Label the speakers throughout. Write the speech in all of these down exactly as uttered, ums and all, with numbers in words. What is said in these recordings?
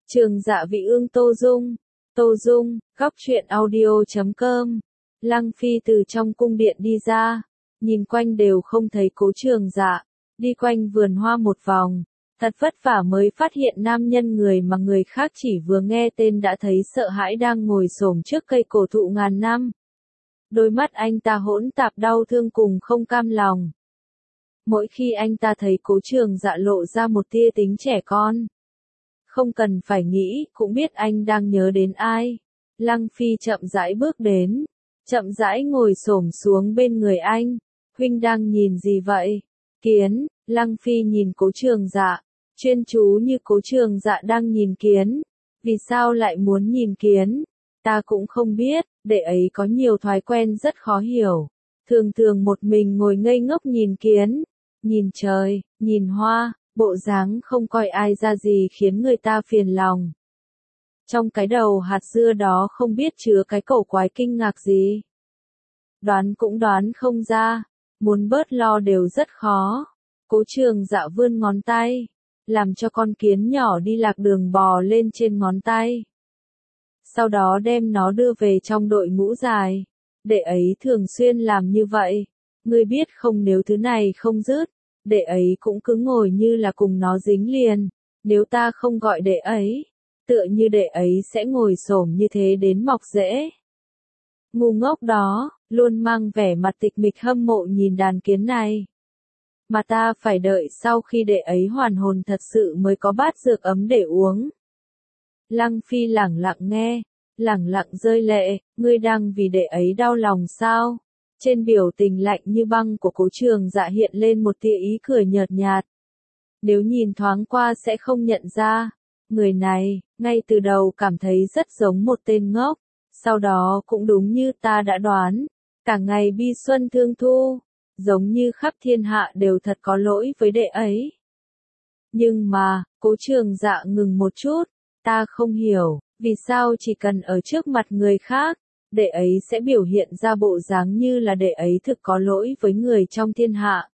Speaker 1: Trường Dạ Vị Ương Tô Dung, Tô Dung, góc truyện audio chấm com. Lăng Phi từ trong cung điện đi ra, nhìn quanh đều không thấy Cố Trường Dạ, đi quanh vườn hoa một vòng, thật vất vả mới phát hiện nam nhân người mà người khác chỉ vừa nghe tên đã thấy sợ hãi đang ngồi xổm trước cây cổ thụ ngàn năm. Đôi mắt anh ta hỗn tạp đau thương cùng không cam lòng. Mỗi khi anh ta thấy Cố Trường Dạ lộ ra một tia tính trẻ con, không cần phải nghĩ, cũng biết anh đang nhớ đến ai. Lăng Phi chậm rãi bước đến, chậm rãi ngồi xổm xuống bên người anh. Huynh đang nhìn gì vậy? Kiến. Lăng Phi nhìn Cố Trường Dạ, chuyên chú như Cố Trường Dạ đang nhìn kiến. Vì sao lại muốn nhìn kiến? Ta cũng không biết, đệ ấy có nhiều thói quen rất khó hiểu. Thường thường một mình ngồi ngây ngốc nhìn kiến, nhìn trời, nhìn hoa. Bộ dáng không coi ai ra gì khiến người ta phiền lòng. Trong cái đầu hạt dưa đó không biết chứa cái cổ quái kinh ngạc gì. Đoán cũng đoán không ra, muốn bớt lo đều rất khó. Cố Trường Dạ vươn ngón tay, làm cho con kiến nhỏ đi lạc đường bò lên trên ngón tay. Sau đó đem nó đưa về trong đội ngũ dài. Đệ ấy thường xuyên làm như vậy. Ngươi biết không, nếu thứ này không dứt, đệ ấy cũng cứ ngồi như là cùng nó dính liền. Nếu ta không gọi đệ ấy, tựa như đệ ấy sẽ ngồi xổm như thế đến mọc rễ. Ngu ngốc đó, luôn mang vẻ mặt tịch mịch hâm mộ nhìn đàn kiến này. Mà ta phải đợi sau khi đệ ấy hoàn hồn thật sự mới có bát dược ấm để uống. Lăng Phi lẳng lặng nghe, lẳng lặng rơi lệ. Ngươi đang vì đệ ấy đau lòng sao? Trên biểu tình lạnh như băng của Cố Trường Dạ hiện lên một tia ý cười nhợt nhạt. Nếu nhìn thoáng qua sẽ không nhận ra, người này, ngay từ đầu cảm thấy rất giống một tên ngốc, sau đó cũng đúng như ta đã đoán, cả ngày bi xuân thương thu, giống như khắp thiên hạ đều thật có lỗi với đệ ấy. Nhưng mà, Cố Trường Dạ ngừng một chút, ta không hiểu, vì sao chỉ cần ở trước mặt người khác, đệ ấy sẽ biểu hiện ra bộ dáng như là đệ ấy thực có lỗi với người trong thiên hạ.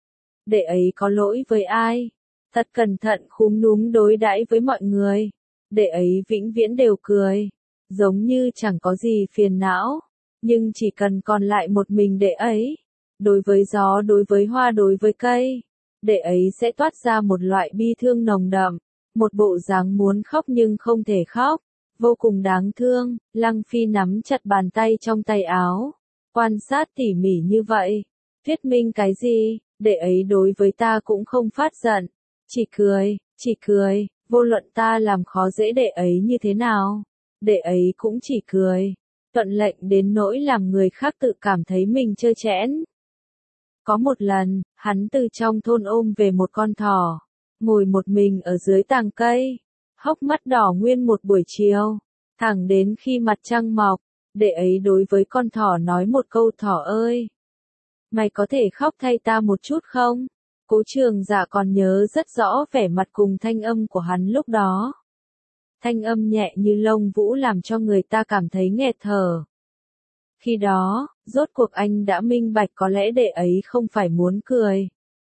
Speaker 1: Đệ ấy có lỗi với ai? Thật cẩn thận khúm núm đối đãi với mọi người. Đệ ấy vĩnh viễn đều cười, giống như chẳng có gì phiền não. Nhưng chỉ cần còn lại một mình đệ ấy, đối với gió, đối với hoa, đối với cây, đệ ấy sẽ toát ra một loại bi thương nồng đậm, một bộ dáng muốn khóc nhưng không thể khóc. Vô cùng đáng thương. Lăng Phi nắm chặt bàn tay trong tay áo, quan sát tỉ mỉ như vậy. Thuyết minh cái gì? Đệ ấy đối với ta cũng không phát giận, chỉ cười, chỉ cười, vô luận ta làm khó dễ đệ ấy như thế nào, đệ ấy cũng chỉ cười, thuận lệnh đến nỗi làm người khác tự cảm thấy mình trơ trẽn. Có một lần, hắn từ trong thôn ôm về một con thỏ, ngồi một mình ở dưới tàng cây, hốc mắt đỏ nguyên một buổi chiều, thẳng đến khi mặt trăng mọc, đệ ấy đối với con thỏ nói một câu: thỏ ơi, mày có thể khóc thay ta một chút không? Cố Trường Dạ còn nhớ rất rõ vẻ mặt cùng thanh âm của hắn lúc đó. Thanh âm nhẹ như lông vũ làm cho người ta cảm thấy nghẹt thở. Khi đó, rốt cuộc anh đã minh bạch có lẽ đệ ấy không phải muốn cười.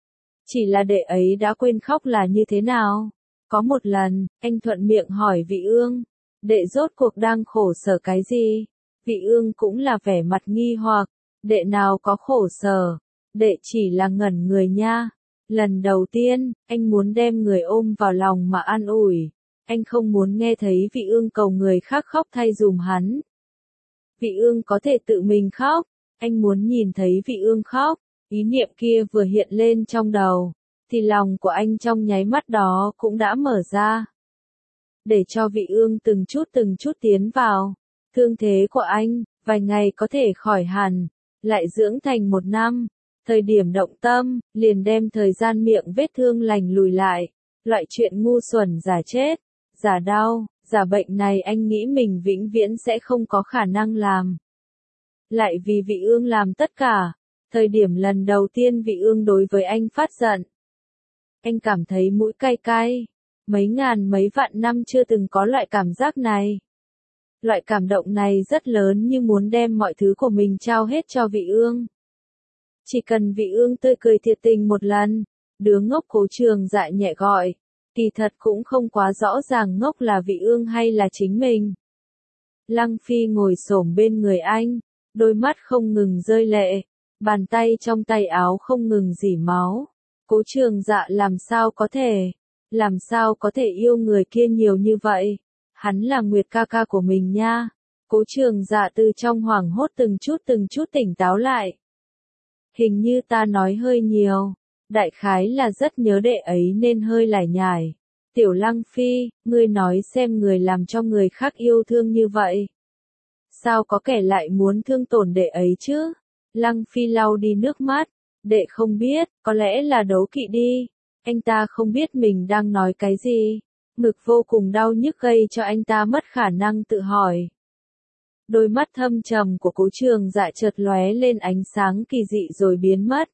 Speaker 1: Chỉ là đệ ấy đã quên khóc là như thế nào. Có một lần, anh thuận miệng hỏi Vị Ương, đệ rốt cuộc đang khổ sở cái gì? Vị Ương cũng là vẻ mặt nghi hoặc, đệ nào có khổ sở, đệ chỉ là ngẩn người nha. Lần đầu tiên, anh muốn đem người ôm vào lòng mà an ủi, anh không muốn nghe thấy Vị Ương cầu người khác khóc thay dùm hắn. Vị Ương có thể tự mình khóc, anh muốn nhìn thấy Vị Ương khóc. Ý niệm kia vừa hiện lên trong đầu, thì lòng của anh trong nháy mắt đó cũng đã mở ra. Để cho Vị Ương từng chút từng chút tiến vào. Thương thế của anh, vài ngày có thể khỏi hẳn, lại dưỡng thành một năm. Thời điểm động tâm, liền đem thời gian miệng vết thương lành lùi lại. Loại chuyện ngu xuẩn giả chết, giả đau, giả bệnh này anh nghĩ mình vĩnh viễn sẽ không có khả năng làm. Lại vì Vị Ương làm tất cả. Thời điểm lần đầu tiên Vị Ương đối với anh phát giận, anh cảm thấy mũi cay cay. Mấy ngàn mấy vạn năm chưa từng có loại cảm giác này. Loại cảm động này rất lớn, như muốn đem mọi thứ của mình trao hết cho Vị Ương. Chỉ cần Vị Ương tươi cười thiệt tình một lần, đứa ngốc Cố Trường Dạ nhẹ gọi, Kỳ thật cũng không quá rõ ràng ngốc là Vị Ương hay là chính mình. Lăng Phi ngồi xổm bên người anh, đôi mắt không ngừng rơi lệ, bàn tay trong tay áo không ngừng rỉ máu. Cố Trường Dạ làm sao có thể, làm sao có thể yêu người kia nhiều như vậy, hắn là Nguyệt ca ca của mình nha. Cố Trường Dạ từ trong hoảng hốt từng chút từng chút tỉnh táo lại. Hình như ta nói hơi nhiều, đại khái là rất nhớ đệ ấy nên hơi lải nhải. Tiểu Lăng Phi, ngươi nói xem người làm cho người khác yêu thương như vậy. Sao có kẻ lại muốn thương tổn đệ ấy chứ? Lăng Phi lau đi nước mắt, đệ không biết, có lẽ là đấu kỵ đi. Anh ta không biết mình đang nói cái gì. Ngực vô cùng đau nhức gây cho anh ta mất khả năng tự hỏi. Đôi mắt thâm trầm của Cố Trường Dạ chợt lóe lên ánh sáng kỳ dị rồi biến mất.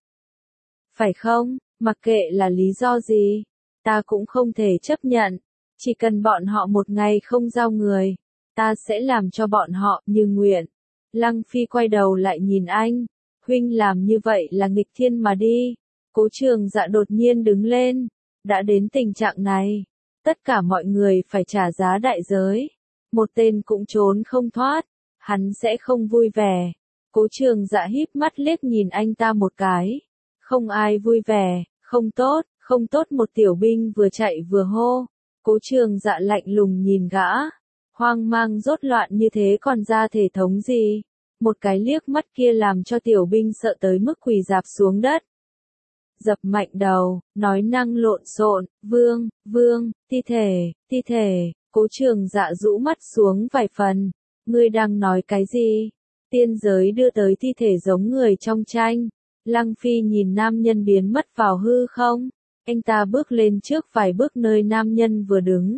Speaker 1: Phải không, mặc kệ là lý do gì, ta cũng không thể chấp nhận. Chỉ cần bọn họ một ngày không giao người, ta sẽ làm cho bọn họ như nguyện. Lăng Phi quay đầu lại nhìn anh, huynh làm như vậy là nghịch thiên mà đi. Cố Trường Dạ đột nhiên đứng lên, đã đến tình trạng này, tất cả mọi người phải trả giá đại giới. Một tên cũng trốn không thoát, hắn sẽ không vui vẻ. Cố Trường Dạ híp mắt liếc nhìn anh ta một cái. Không ai vui vẻ, không tốt, không tốt, một tiểu binh vừa chạy vừa hô. Cố Trường Dạ lạnh lùng nhìn gã, hoang mang rốt loạn như thế còn ra thể thống gì. Một cái liếc mắt kia làm cho tiểu binh sợ tới mức quỳ rạp xuống đất. Dập mạnh đầu, nói năng lộn xộn, vương, vương, thi thể, thi thể. Cố Trường Dạ rũ mắt xuống vài phần. Ngươi đang nói cái gì? Tiên giới đưa tới thi thể giống người trong tranh. Lăng Phi nhìn nam nhân biến mất vào hư không. Anh ta bước lên trước vài bước nơi nam nhân vừa đứng.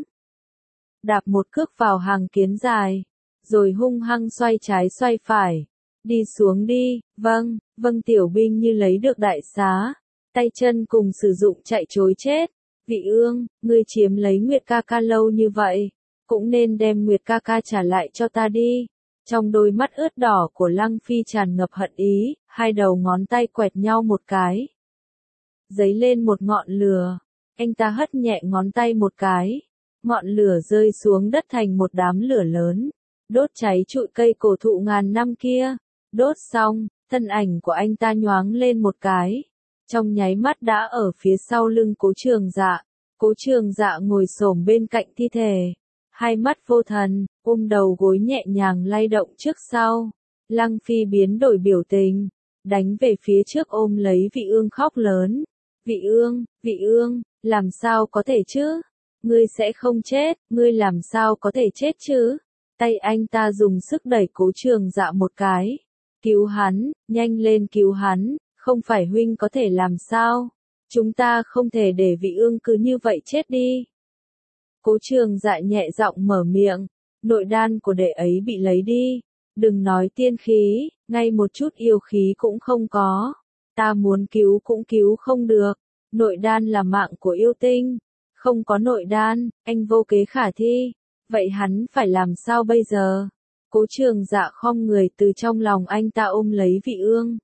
Speaker 1: Đạp một cước vào hàng kiến dài. Rồi hung hăng xoay trái xoay phải. Đi xuống đi, vâng, vâng, tiểu binh như lấy được đại xá. Tay chân cùng sử dụng chạy trối chết. Vị Ương, ngươi chiếm lấy Nguyệt ca ca lâu như vậy, cũng nên đem Nguyệt ca ca trả lại cho ta đi. Trong đôi mắt ướt đỏ của Lăng Phi tràn ngập hận ý, hai đầu ngón tay quẹt nhau một cái. Dấy lên một ngọn lửa, anh ta hất nhẹ ngón tay một cái. Ngọn lửa rơi xuống đất thành một đám lửa lớn, đốt cháy trụi cây cổ thụ ngàn năm kia. Đốt xong, thân ảnh của anh ta nhoáng lên một cái. Trong nháy mắt đã ở phía sau lưng Cố Trường Dạ. Cố Trường Dạ ngồi xổm bên cạnh thi thể. Hai mắt vô thần, ôm đầu gối nhẹ nhàng lay động trước sau. Lăng Phi biến đổi biểu tình, đánh về phía trước ôm lấy Vị Ương khóc lớn. Vị Ương, Vị Ương, làm sao có thể chứ? Ngươi sẽ không chết, ngươi làm sao có thể chết chứ? Tay anh ta dùng sức đẩy Cố Trường Dạ một cái. Cứu hắn, nhanh lên cứu hắn, không phải huynh có thể làm sao? Chúng ta không thể để Vị Ương cứ như vậy chết đi. Cố Trường Dạ nhẹ giọng mở miệng, nội đan của đệ ấy bị lấy đi, đừng nói tiên khí, ngay một chút yêu khí cũng không có, ta muốn cứu cũng cứu không được, nội đan là mạng của yêu tinh, không có nội đan, anh vô kế khả thi, vậy hắn phải làm sao bây giờ? Cố Trường Dạ khom người từ trong lòng anh ta ôm lấy Vị Ương.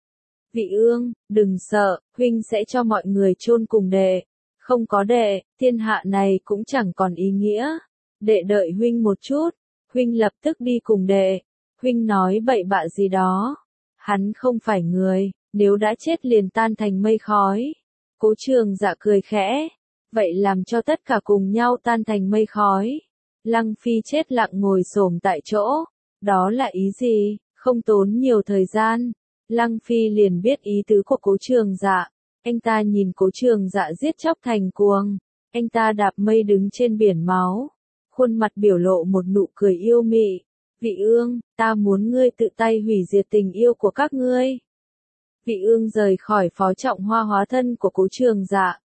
Speaker 1: Vị Ương, đừng sợ, huynh sẽ cho mọi người chôn cùng đệ. Không có đệ, thiên hạ này cũng chẳng còn ý nghĩa. Đệ đợi huynh một chút, huynh lập tức đi cùng đệ. Huynh nói bậy bạ gì đó. Hắn không phải người, nếu đã chết liền tan thành mây khói. Cố Trường Dạ cười khẽ. Vậy làm cho tất cả cùng nhau tan thành mây khói. Lăng Phi chết lặng ngồi xổm tại chỗ. Đó là ý gì? Không tốn nhiều thời gian. Lăng Phi liền biết ý tứ của Cố Trường Dạ. Anh ta nhìn Cố Trường Dạ giết chóc thành cuồng. Anh ta đạp mây đứng trên biển máu. Khuôn mặt biểu lộ một nụ cười yêu mị. Vị Ương, ta muốn ngươi tự tay hủy diệt tình yêu của các ngươi. Vị Ương rời khỏi phó trọng hoa hóa thân của Cố Trường Dạ.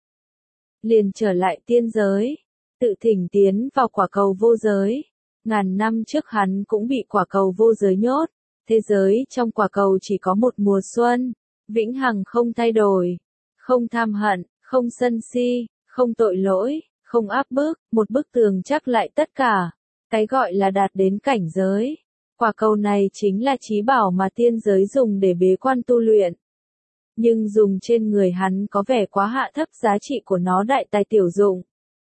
Speaker 1: Liền trở lại tiên giới. Tự thỉnh tiến vào quả cầu vô giới. Ngàn năm trước hắn cũng bị quả cầu vô giới nhốt. Thế giới trong quả cầu chỉ có một mùa xuân. Vĩnh hằng không thay đổi. Không tham hận, không sân si, không tội lỗi, không áp bức, một bức tường chắc lại tất cả. Cái gọi là đạt đến cảnh giới. Quả cầu này chính là trí bảo mà tiên giới dùng để bế quan tu luyện. Nhưng dùng trên người hắn có vẻ quá hạ thấp giá trị của nó đại tài tiểu dụng.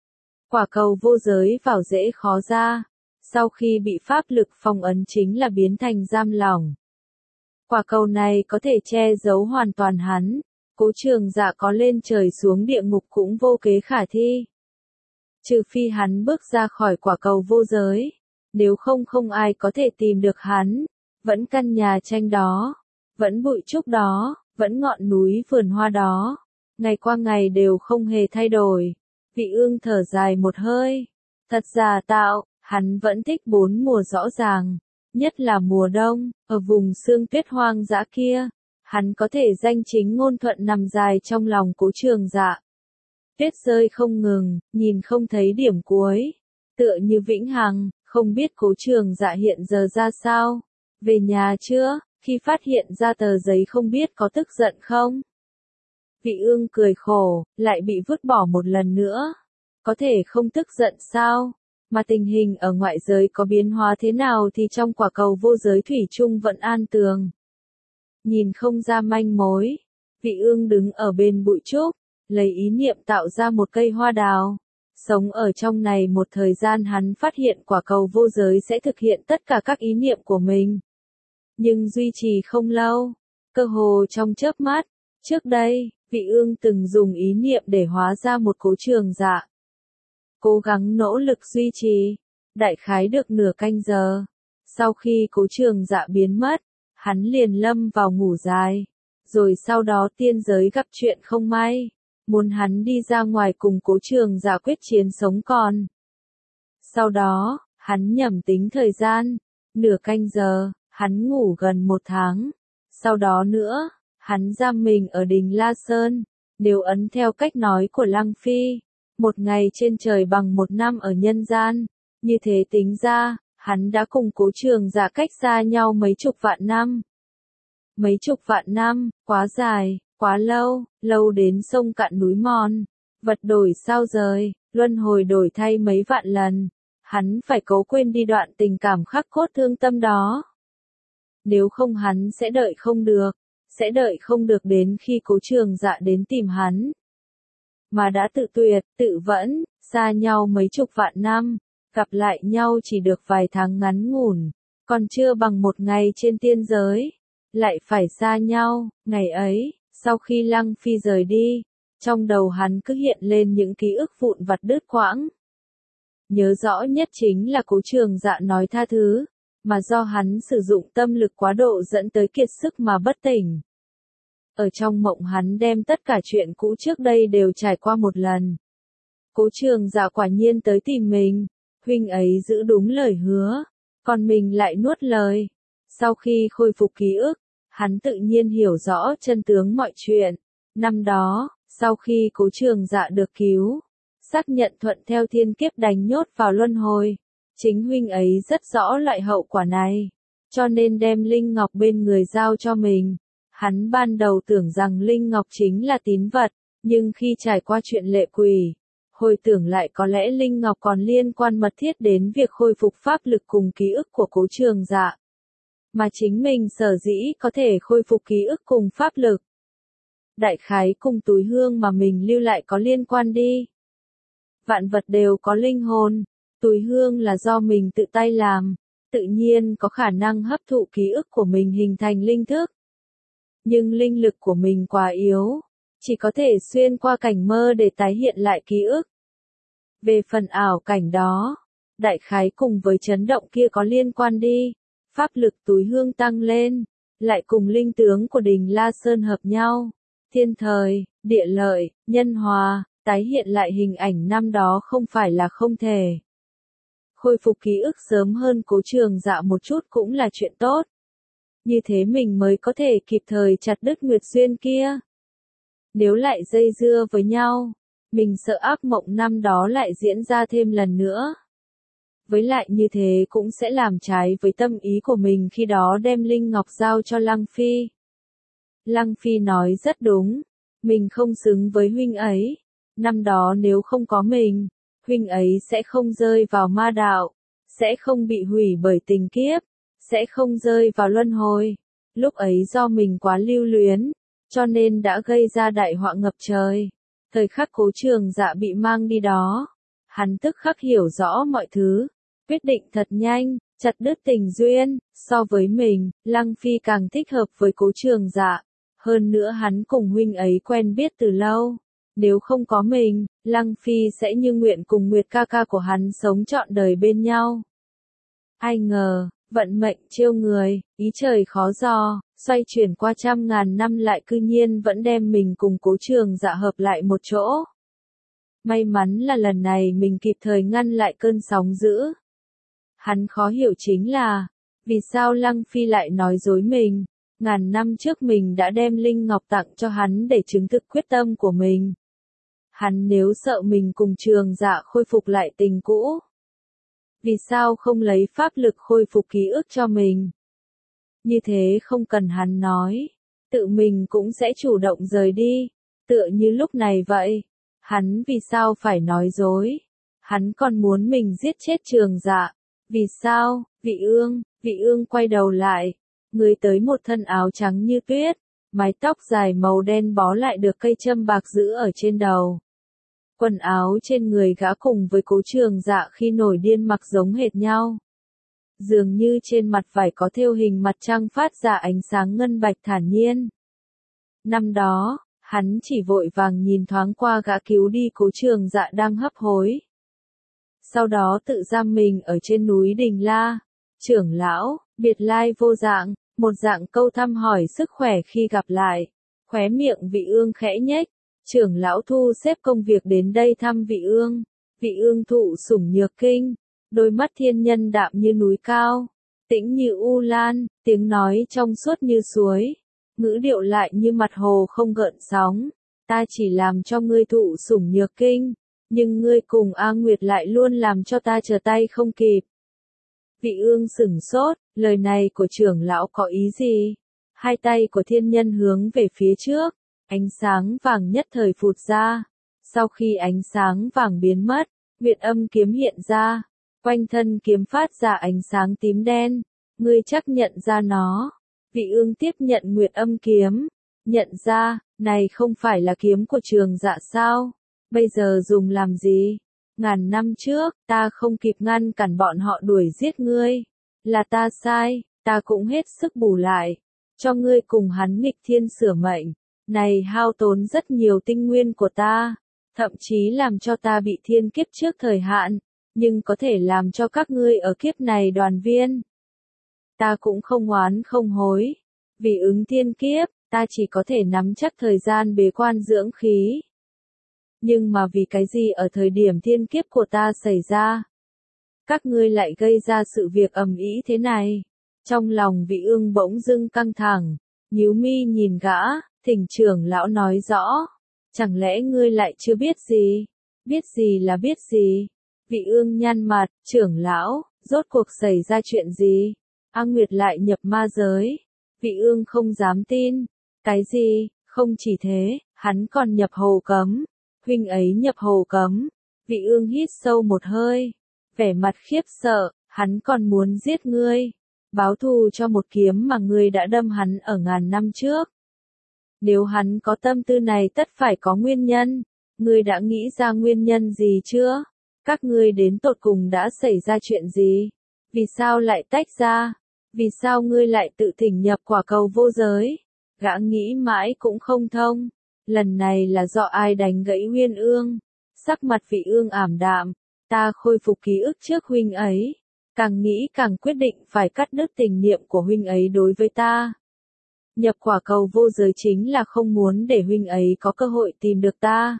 Speaker 1: Quả cầu vô giới vào dễ khó ra, sau khi bị pháp lực phong ấn chính là biến thành giam lỏng. Quả cầu này có thể che giấu hoàn toàn hắn, Cố Trường Dạ có lên trời xuống địa ngục cũng vô kế khả thi. Trừ phi hắn bước ra khỏi quả cầu vô giới, nếu không không ai có thể tìm được hắn, vẫn căn nhà tranh đó, vẫn bụi trúc đó, vẫn ngọn núi vườn hoa đó, ngày qua ngày đều không hề thay đổi. Vị Ương thở dài một hơi, thật giả tạo, hắn vẫn thích bốn mùa rõ ràng, nhất là mùa đông, ở vùng sương tuyết hoang dã kia, hắn có thể danh chính ngôn thuận nằm dài trong lòng Cố Trường Dạ. Tuyết rơi không ngừng, nhìn không thấy điểm cuối, tựa như vĩnh hằng, không biết Cố Trường Dạ hiện giờ ra sao, về nhà chưa, khi phát hiện ra tờ giấy không biết có tức giận không? Vị Ương cười khổ, lại bị vứt bỏ một lần nữa, có thể không tức giận sao? Mà tình hình ở ngoại giới có biến hóa thế nào thì trong quả cầu vô giới thủy chung vẫn an tường. Nhìn không ra manh mối, Vị Ương đứng ở bên bụi trúc, lấy ý niệm tạo ra một cây hoa đào. Sống ở trong này một thời gian hắn phát hiện quả cầu vô giới sẽ thực hiện tất cả các ý niệm của mình. Nhưng duy trì không lâu, cơ hồ trong chớp mắt, trước đây, Vị Ương từng dùng ý niệm để hóa ra một Cố Trường Dạ. Cố gắng nỗ lực duy trì, đại khái được nửa canh giờ. Sau khi Cố Trường Dạ biến mất, hắn liền lâm vào ngủ dài. Rồi sau đó tiên giới gặp chuyện không may, muốn hắn đi ra ngoài cùng Cố Trường Dạ quyết chiến sống còn. Sau đó, hắn nhẩm tính thời gian, nửa canh giờ, hắn ngủ gần một tháng. Sau đó nữa, hắn giam mình ở đình La Sơn. Nếu ấn theo cách nói của Lăng Phi, một ngày trên trời bằng một năm ở nhân gian, như thế tính ra, hắn đã cùng Cố Trường Dạ cách xa nhau mấy chục vạn năm. Mấy chục vạn năm, quá dài, quá lâu, lâu đến sông cạn núi mòn, vật đổi sao rời, luân hồi đổi thay mấy vạn lần, hắn phải cố quên đi đoạn tình cảm khắc cốt thương tâm đó. Nếu không hắn sẽ đợi không được, sẽ đợi không được đến khi Cố Trường Dạ đến tìm hắn. Mà đã tự tuyệt, tự vẫn, xa nhau mấy chục vạn năm, gặp lại nhau chỉ được vài tháng ngắn ngủn, còn chưa bằng một ngày trên tiên giới, lại phải xa nhau. Ngày ấy, sau khi Lăng Phi rời đi, trong đầu hắn cứ hiện lên những ký ức vụn vặt đứt quãng. Nhớ rõ nhất chính là Cố Trường Dạ nói tha thứ, mà do hắn sử dụng tâm lực quá độ dẫn tới kiệt sức mà bất tỉnh. Ở trong mộng hắn đem tất cả chuyện cũ trước đây đều trải qua một lần. Cố Trường Dạ quả nhiên tới tìm mình, huynh ấy giữ đúng lời hứa, còn mình lại nuốt lời. Sau khi khôi phục ký ức, hắn tự nhiên hiểu rõ chân tướng mọi chuyện. Năm đó, sau khi Cố Trường Dạ được cứu, xác nhận thuận theo thiên kiếp đánh nhốt vào luân hồi, chính huynh ấy rất rõ loại hậu quả này, cho nên đem Linh Ngọc bên người giao cho mình. Hắn ban đầu tưởng rằng Linh Ngọc chính là tín vật, nhưng khi trải qua chuyện lệ quỷ, hồi tưởng lại có lẽ Linh Ngọc còn liên quan mật thiết đến việc khôi phục pháp lực cùng ký ức của Cố Trường Dạ. Mà chính mình sở dĩ có thể khôi phục ký ức cùng pháp lực. Đại khái cùng túi hương mà mình lưu lại có liên quan đi. Vạn vật đều có linh hồn, túi hương là do mình tự tay làm, tự nhiên có khả năng hấp thụ ký ức của mình hình thành linh thức. Nhưng linh lực của mình quá yếu, chỉ có thể xuyên qua cảnh mơ để tái hiện lại ký ức. Về phần ảo cảnh đó, đại khái cùng với chấn động kia có liên quan đi, pháp lực túi hương tăng lên, lại cùng linh tướng của đình La Sơn hợp nhau, thiên thời, địa lợi, nhân hòa, tái hiện lại hình ảnh năm đó không phải là không thể. Khôi phục ký ức sớm hơn Cố Trường Dạ một chút cũng là chuyện tốt. Như thế mình mới có thể kịp thời chặt đứt nguyệt duyên kia. Nếu lại dây dưa với nhau, mình sợ ác mộng năm đó lại diễn ra thêm lần nữa. Với lại như thế cũng sẽ làm trái với tâm ý của mình khi đó đem Linh Ngọc giao cho Lăng Phi. Lăng Phi nói rất đúng, mình không xứng với huynh ấy. Năm đó nếu không có mình, huynh ấy sẽ không rơi vào ma đạo, sẽ không bị hủy bởi tình kiếp, sẽ không rơi vào luân hồi. Lúc ấy do mình quá lưu luyến, cho nên đã gây ra đại họa ngập trời. Thời khắc Cố Trường Dạ bị mang đi đó, Hắn tức khắc hiểu rõ mọi thứ, quyết định thật nhanh, chặt đứt tình duyên, so với mình, Lăng Phi càng thích hợp với Cố Trường Dạ. Hơn nữa hắn cùng huynh ấy quen biết từ lâu. Nếu không có mình, Lăng Phi sẽ như nguyện cùng Nguyệt ca ca của hắn sống trọn đời bên nhau. Ai ngờ, vận mệnh trêu người, ý trời khó dò, xoay chuyển qua trăm ngàn năm lại cư nhiên vẫn đem mình cùng Cố Trường Dạ hợp lại một chỗ. May mắn là lần này mình kịp thời ngăn lại cơn sóng dữ. Hắn khó hiểu chính là, vì sao Lăng Phi lại nói dối mình, ngàn năm trước mình đã đem Linh Ngọc tặng cho hắn để chứng thực quyết tâm của mình. Hắn nếu sợ mình cùng Trường Dạ khôi phục lại tình cũ, vì sao không lấy pháp lực khôi phục ký ức cho mình? Như thế không cần hắn nói, tự mình cũng sẽ chủ động rời đi, tựa như lúc này vậy. Hắn vì sao phải nói dối? Hắn còn muốn mình giết chết Trường Dạ. Vì sao? Vị Ương, Vị Ương quay đầu lại, người tới một thân áo trắng như tuyết, mái tóc dài màu đen bó lại được cây châm bạc giữ ở trên đầu. Quần áo trên người gã cùng với Cố Trường Dạ khi nổi điên mặc giống hệt nhau. Dường như trên mặt vải có thêu hình mặt trăng phát ra ánh sáng ngân bạch thản nhiên. Năm đó, hắn chỉ vội vàng nhìn thoáng qua gã cứu đi Cố Trường Dạ đang hấp hối. Sau đó tự giam mình ở trên núi Đình La. Trưởng lão, biệt lai vô dạng, một dạng câu thăm hỏi sức khỏe khi gặp lại. Khóe miệng Vị Ương khẽ nhếch. Trưởng lão thu xếp công việc đến đây thăm Vị Ương. Vị Ương thụ sủng nhược kinh, đôi mắt thiên nhân đạm như núi cao, tĩnh như u lan, tiếng nói trong suốt như suối, ngữ điệu lại như mặt hồ không gợn sóng. Ta chỉ làm cho ngươi thụ sủng nhược kinh, nhưng ngươi cùng A Nguyệt lại luôn làm cho ta trở tay không kịp. Vị Ương sửng sốt, lời này của trưởng lão có ý gì? Hai tay của thiên nhân hướng về phía trước, ánh sáng vàng nhất thời phụt ra. Sau khi ánh sáng vàng biến mất, Nguyệt âm kiếm hiện ra, quanh thân kiếm phát ra ánh sáng tím đen. Ngươi chắc nhận ra nó. Vị Ương tiếp nhận Nguyệt âm kiếm, nhận ra, này không phải là kiếm của Trường Dạ sao? Bây giờ dùng làm gì? Ngàn năm trước, ta không kịp ngăn cản bọn họ đuổi giết ngươi. Là ta sai, ta cũng hết sức bù lại. Cho ngươi cùng hắn nghịch thiên sửa mệnh. Này hao tốn rất nhiều tinh nguyên của ta. Thậm chí làm cho ta bị thiên kiếp trước thời hạn. Nhưng có thể làm cho các ngươi ở kiếp này đoàn viên. Ta cũng không oán không hối. Vì ứng thiên kiếp, ta chỉ có thể nắm chắc thời gian bế quan dưỡng khí. Nhưng mà vì cái gì ở thời điểm thiên kiếp của ta xảy ra? Các ngươi lại gây ra sự việc ầm ĩ thế này. Trong lòng Vị Ương bỗng dưng căng thẳng, nhíu mi nhìn gã, thỉnh trưởng lão nói rõ. Chẳng lẽ ngươi lại chưa biết gì? Biết gì là biết gì? Vị Ương nhăn mặt, trưởng lão, rốt cuộc xảy ra chuyện gì? A Nguyệt lại nhập ma giới. Vị Ương không dám tin. Cái gì? Không chỉ thế, hắn còn nhập hồ cấm. Huynh ấy nhập hồ cấm. Vị Ương hít sâu một hơi, vẻ mặt khiếp sợ, hắn còn muốn giết ngươi, báo thù cho một kiếm mà ngươi đã đâm hắn ở ngàn năm trước. Nếu hắn có tâm tư này tất phải có nguyên nhân, ngươi đã nghĩ ra nguyên nhân gì chưa? Các ngươi đến tột cùng đã xảy ra chuyện gì? Vì sao lại tách ra? Vì sao ngươi lại tự thỉnh nhập quả cầu vô giới? Gã nghĩ mãi cũng không thông. Lần này là do ai đánh gãy Uyên Ương? Sắc mặt Vị Ương ảm đạm, ta khôi phục ký ức trước huynh ấy, càng nghĩ càng quyết định phải cắt đứt tình niệm của huynh ấy đối với ta. Nhập quả cầu vô giới chính là không muốn để huynh ấy có cơ hội tìm được ta.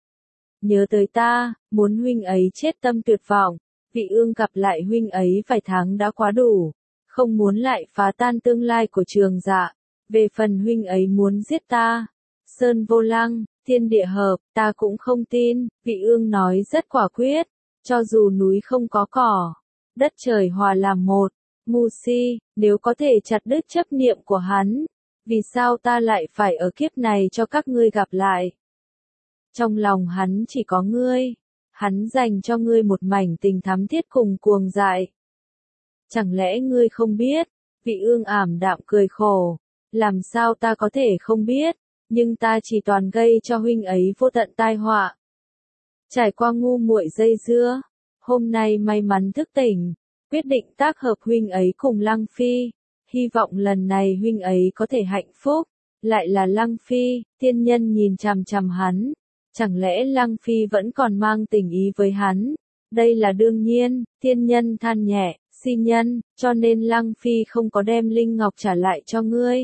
Speaker 1: Nhớ tới ta, muốn huynh ấy chết tâm tuyệt vọng. Vị Ương gặp lại huynh ấy vài tháng đã quá đủ, không muốn lại phá tan tương lai của Trường Dạ. Về phần huynh ấy muốn giết ta, Sơn vô lăng, thiên địa hợp, ta cũng không tin. Vị Ương nói rất quả quyết, cho dù núi không có cỏ, đất trời hòa làm một. Ngu si, nếu có thể chặt đứt chấp niệm của hắn, vì sao ta lại phải ở kiếp này cho các ngươi gặp lại? Trong lòng hắn chỉ có ngươi, hắn dành cho ngươi một mảnh tình thắm thiết cùng cuồng dại. Chẳng lẽ ngươi không biết? Vị Ương ảm đạm cười khổ, làm sao ta có thể không biết? Nhưng ta chỉ toàn gây cho huynh ấy vô tận tai họa. Trải qua ngu muội dây dưa, hôm nay may mắn thức tỉnh, quyết định tác hợp huynh ấy cùng Lăng Phi, hy vọng lần này huynh ấy có thể hạnh phúc. Lại là Lăng Phi, tiên nhân nhìn chằm chằm hắn, chẳng lẽ Lăng Phi vẫn còn mang tình ý với hắn? Đây là đương nhiên, tiên nhân than nhẹ, si nhân, cho nên Lăng Phi không có đem Linh Ngọc trả lại cho ngươi.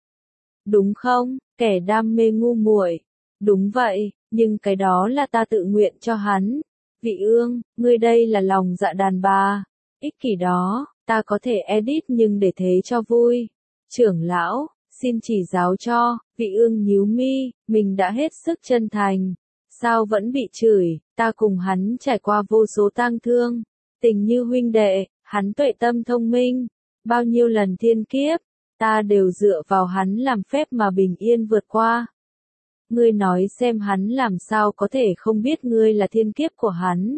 Speaker 1: Đúng không, kẻ đam mê ngu muội. Đúng vậy, nhưng cái đó là ta tự nguyện cho hắn. Vị ương, ngươi đây là lòng dạ đàn bà. Ích kỷ đó, ta có thể edit nhưng để thế cho vui. Trưởng lão, xin chỉ giáo cho, vị ương nhíu mi, mình đã hết sức chân thành. Sao vẫn bị chửi, ta cùng hắn trải qua vô số tang thương. Tình như huynh đệ, hắn tuệ tâm thông minh. Bao nhiêu lần thiên kiếp, ta đều dựa vào hắn làm phép mà bình yên vượt qua. Ngươi nói xem hắn làm sao có thể không biết ngươi là thiên kiếp của hắn.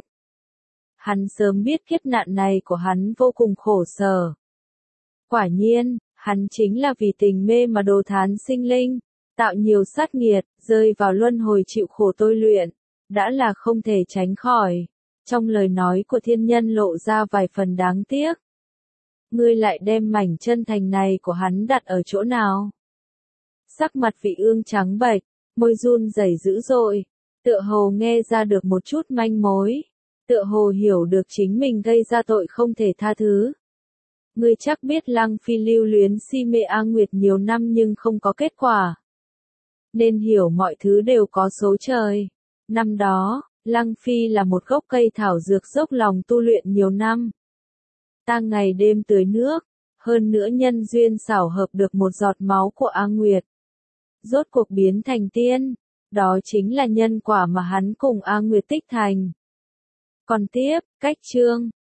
Speaker 1: Hắn sớm biết kiếp nạn này của hắn vô cùng khổ sở. Quả nhiên, hắn chính là vì tình mê mà đồ thán sinh linh, tạo nhiều sát nghiệt, rơi vào luân hồi chịu khổ tôi luyện, đã là không thể tránh khỏi. Trong lời nói của thiên nhân lộ ra vài phần đáng tiếc. Ngươi lại đem mảnh chân thành này của hắn đặt ở chỗ nào? Sắc mặt vị ương trắng bệch, môi run rẩy dữ dội, tựa hồ nghe ra được một chút manh mối, tựa hồ hiểu được chính mình gây ra tội không thể tha thứ. Ngươi chắc biết Lăng Phi lưu luyến si mê A Nguyệt nhiều năm nhưng không có kết quả. Nên hiểu mọi thứ đều có số trời. Năm đó, Lăng Phi là một gốc cây thảo dược dốc lòng tu luyện nhiều năm. Ta ngày đêm tưới nước, hơn nữa nhân duyên xảo hợp được một giọt máu của A Nguyệt. Rốt cuộc biến thành tiên, đó chính là nhân quả mà hắn cùng A Nguyệt tích thành. Còn tiếp, cách chương,